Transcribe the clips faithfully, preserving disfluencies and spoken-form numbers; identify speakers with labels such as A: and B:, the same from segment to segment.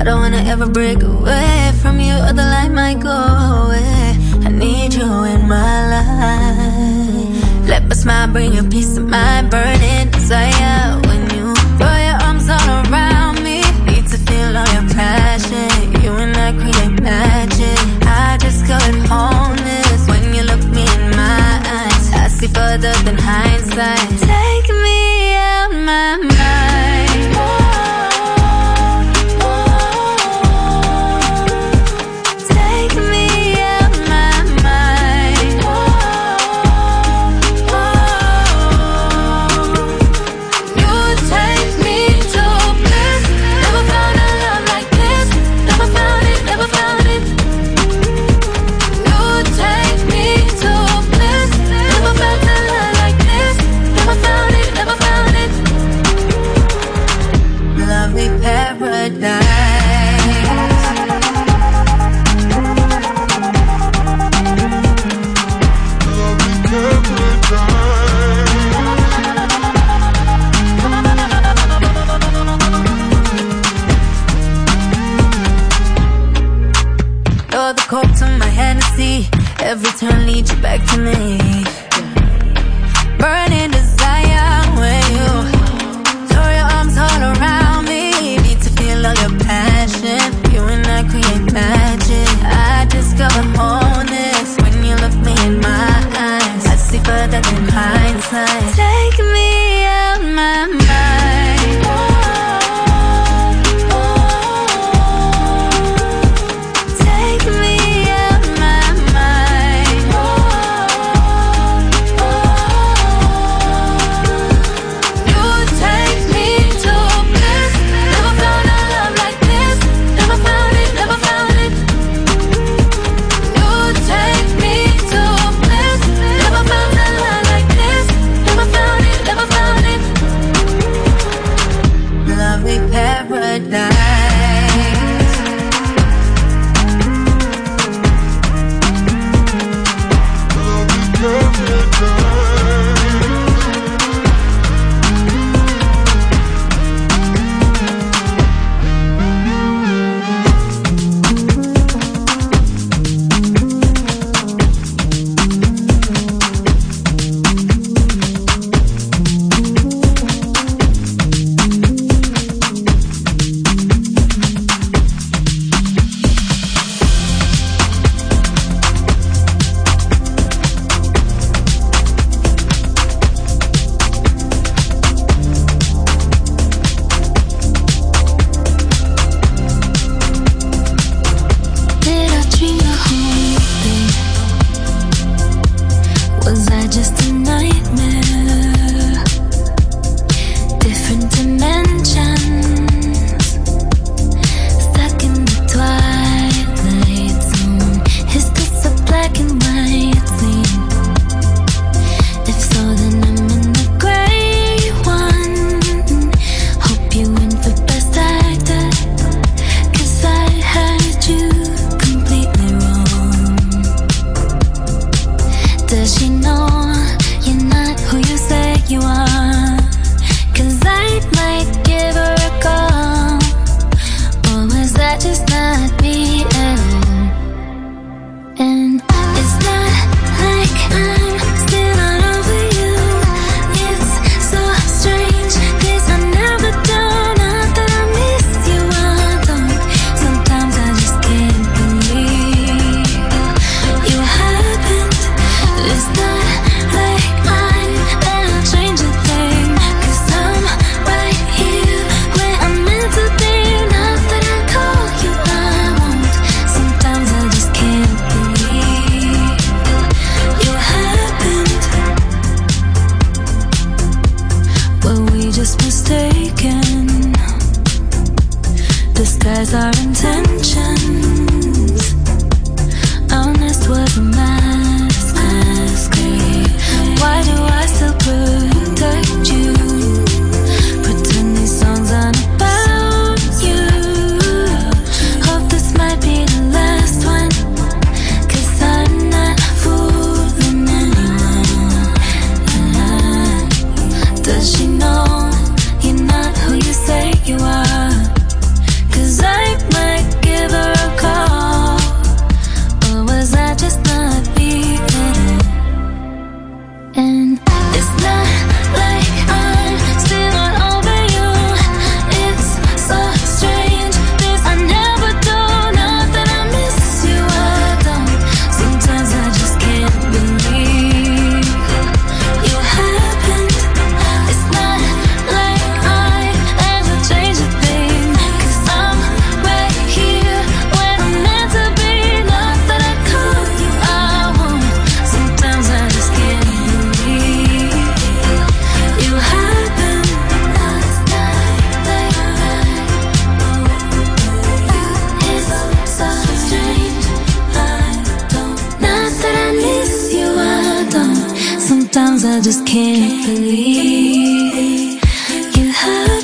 A: don't wanna ever break away from you, or the light might go away. I need you in my life. Let my smile bring you peace of mind, burning desire. When you throw your arms all around me, need to feel all your passion. You and I create magic. I discovered wholeness when you look me in my eyes. I see further than hindsight. Take me out my mind. Take me out my mind. You take me to bliss. Never found a love like this. Never found it, never found it. You take me to bliss. Never felt a love like this. Never found it, never found it. Lovely paradise. You're the coke to my Hennessy. Every turn leads you back to me. Burning desire when you throw your arms all around me. Need to feel all your passion. You and I create magic. I discover wholeness when you look me in my eyes. I see further than hindsight. Take me out my mind. Take me out my mind. You take me to bliss. Never found a love like this. Never found it, never found it. You take me to bliss. Never found a love like this. Never found it, never found it. Lovely paradise. Did I dream the whole thing? Was I just a nightmare? Different dimensions, stuck in the twilight zone. Is this a black and white scene? If so, then I'm in the gray one. Hope you win for best actor, 'cause I had you completely wrong. Does she know you're not who you say you are? 'Cause I might give her a call. Or was that just not me at all? And it's not like I'm still not over you. It's so strange, 'cause I never do. Not that I miss you, I don't. Sometimes I just can't believe you happened. It's not like I'm gonna change a thing. songs I just can't believe you happened.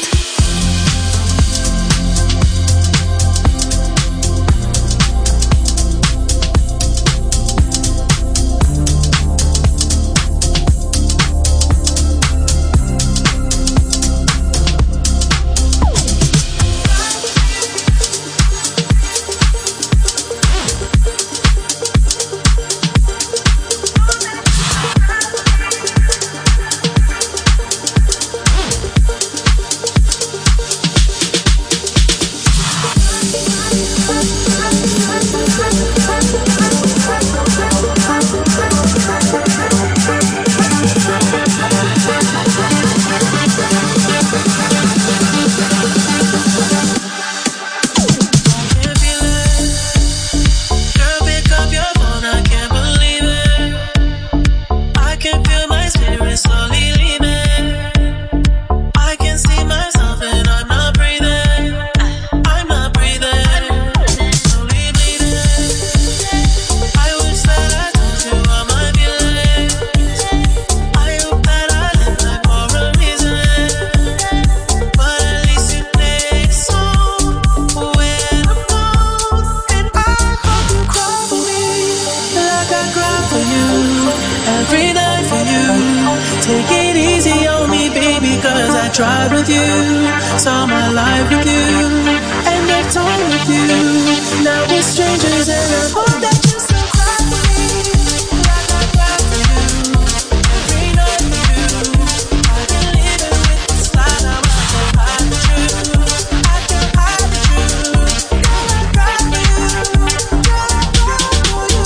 B: Tried with you, saw my life with you, and I've told with you. Now we're strangers, and I hope that you still cry for me, like I cry for you. Every night with you, I've been living with this lie. Now I can't hide the truth. I can't hide the truth. Girl, I cry for you. Girl, I cry for you.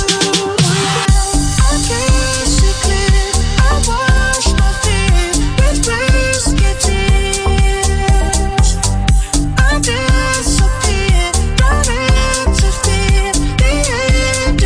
B: I can't see clear. I wash my fear with whiskey tears. I disappear, don't interfere. The end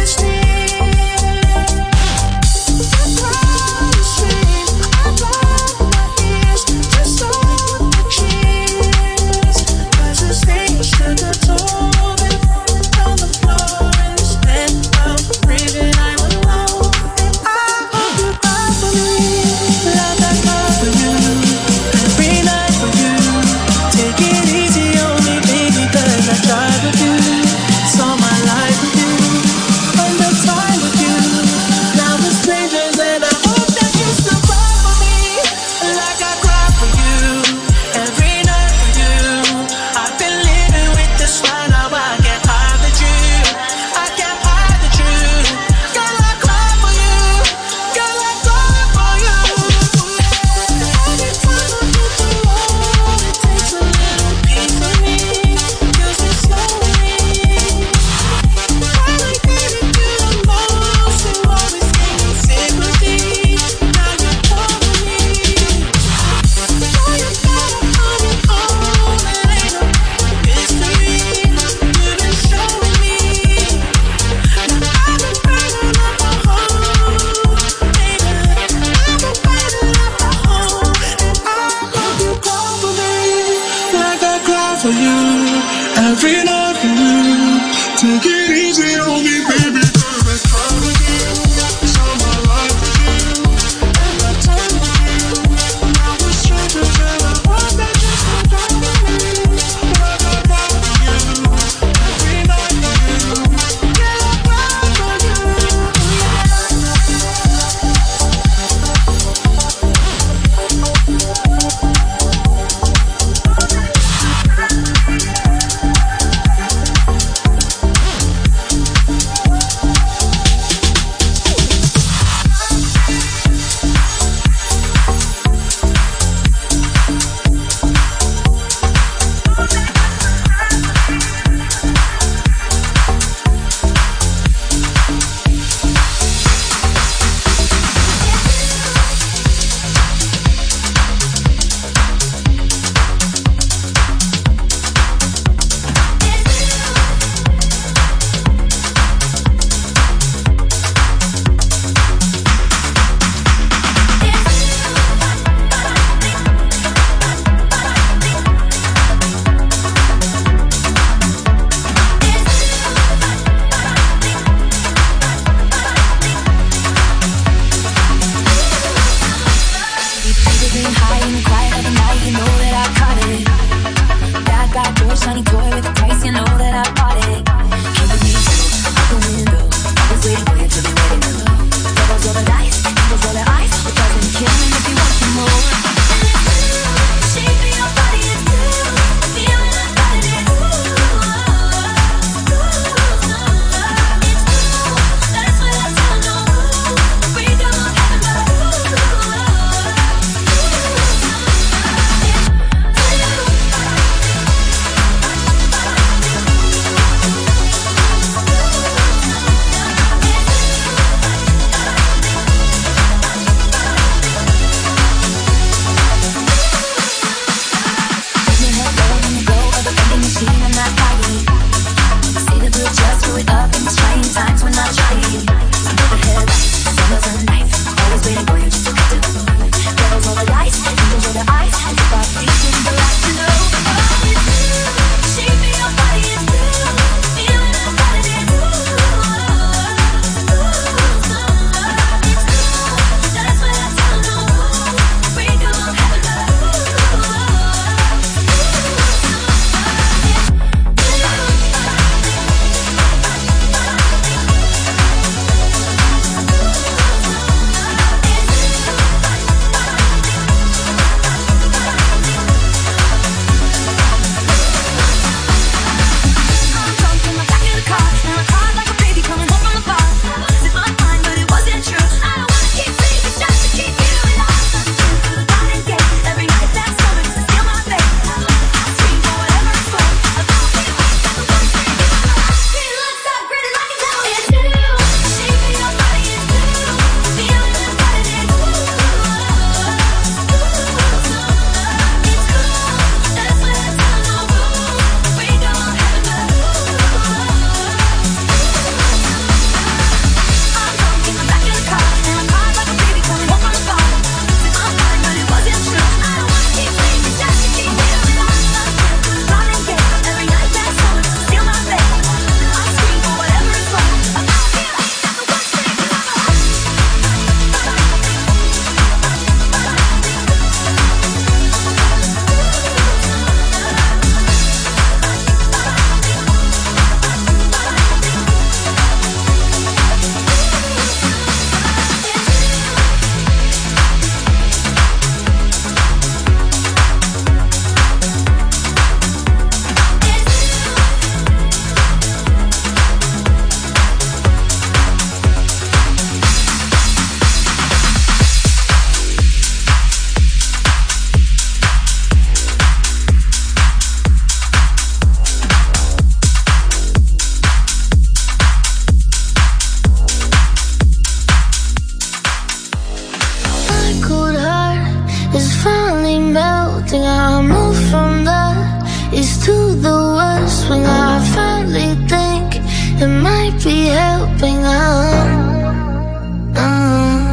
A: finally melting. I move from the east to the west when I finally think it might be helping. Uh, uh.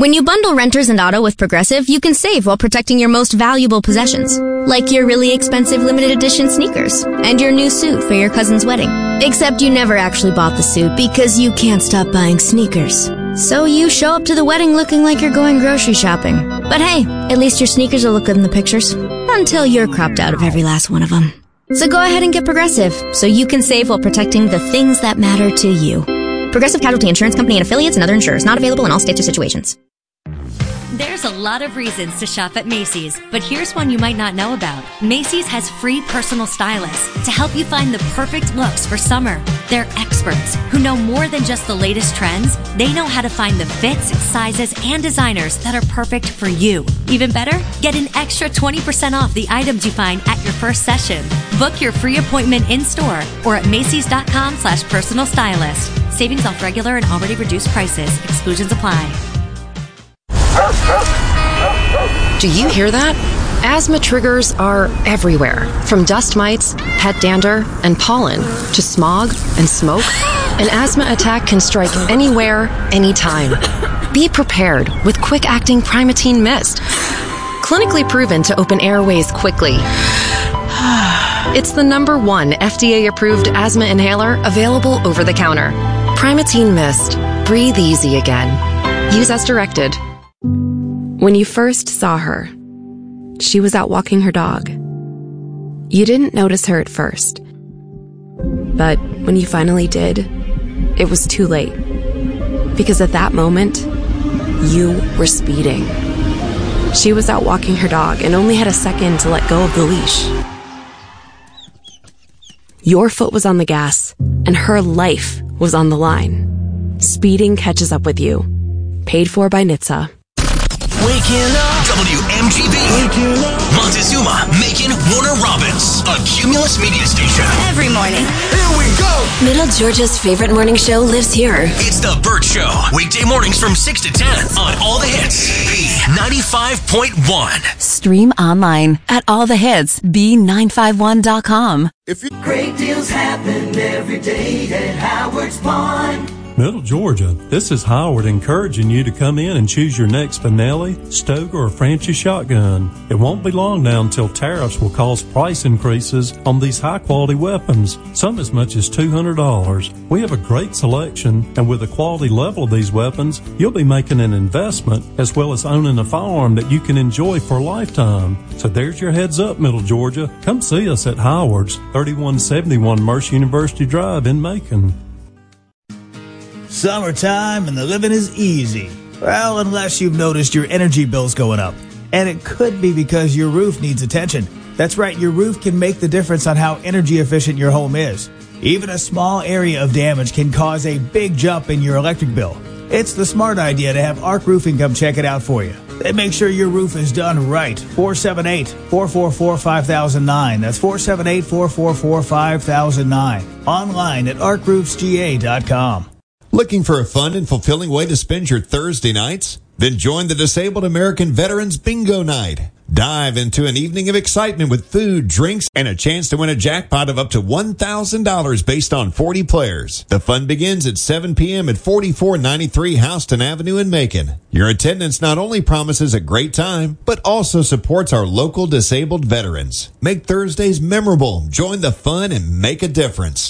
C: When you bundle renters and auto with Progressive, you can save while protecting your most valuable possessions, like your really expensive limited edition sneakers and your new suit for your cousin's wedding. Except you never actually bought the suit because you can't stop buying sneakers. So you show up to the wedding looking like you're going grocery shopping. But hey, at least your sneakers will look good in the pictures, until you're cropped out of every last one of them. So go ahead and get Progressive, so you can save while protecting the things that matter to you. Progressive Casualty Insurance Company and affiliates and other insurers. Not available in all states or situations.
D: There's a lot of reasons to shop at Macy's, but here's one you might not know about. Macy's has free personal stylists to help you find the perfect looks for summer. They're experts who know more than just the latest trends. They know how to find the fits, sizes, and designers that are perfect for you. Even better, get an extra twenty percent off the items you find at your first session. Book your free appointment in-store or at Macy's.com slash personal stylist. Savings off regular and already reduced prices. Exclusions apply.
E: Do you hear that? Asthma triggers are everywhere, from dust mites, pet dander, and pollen, to smog and smoke. An asthma attack can strike anywhere, anytime. Be prepared with quick-acting Primatene Mist. Clinically proven to open airways quickly. It's the number one F D A-approved asthma inhaler available over the counter. Primatene Mist. Breathe easy again. Use as directed. When you first saw her, she was out walking her dog. You didn't notice her at first. But when you finally did, it was too late. Because at that moment, you were speeding. She was out walking her dog and only had a second to let go of the leash. Your foot was on the gas, and her life was on the line. Speeding catches up with you. Paid for by N H T S A.
F: Waking up. W M G B. Waking up. Montezuma, Macon, Warner Robins. A Cumulus media station.
G: Every morning.
F: Here we go.
G: Middle Georgia's favorite morning show lives here.
F: It's The Burt Show. Weekday mornings from six to ten on All the Hits. B ninety-five point one.
H: Stream online at all the hits b nine five one dot com.
I: If you- Great deals happen every day at Howard's Pond.
J: Middle Georgia, this is Howard encouraging you to come in and choose your next Benelli, Stoker, or Franchi shotgun. It won't be long now until tariffs will cause price increases on these high-quality weapons, some as much as two hundred dollars. We have a great selection, and with the quality level of these weapons, you'll be making an investment as well as owning a firearm that you can enjoy for a lifetime. So there's your heads up, Middle Georgia. Come see us at Howard's, thirty-one seventy-one Mercer University Drive in Macon.
K: Summertime and the living is easy. Well, unless you've noticed your energy bills going up. And it could be because your roof needs attention. That's right, your roof can make the difference on how energy efficient your home is. Even a small area of damage can cause a big jump in your electric bill. It's the smart idea to have Arc Roofing come check it out for you. They make sure your roof is done right. four seven eight, four four four, five thousand nine. That's four seven eight, four four four, five thousand nine. Online at arc roofs g a dot com.
L: Looking for a fun and fulfilling way to spend your Thursday nights? Then join the Disabled American Veterans Bingo Night. Dive into an evening of excitement with food, drinks, and a chance to win a jackpot of up to one thousand dollars based on forty players. The fun begins at seven p.m. at forty-four ninety-three Houston Avenue in Macon. Your attendance not only promises a great time, but also supports our local disabled veterans. Make Thursdays memorable. Join the fun and make a difference.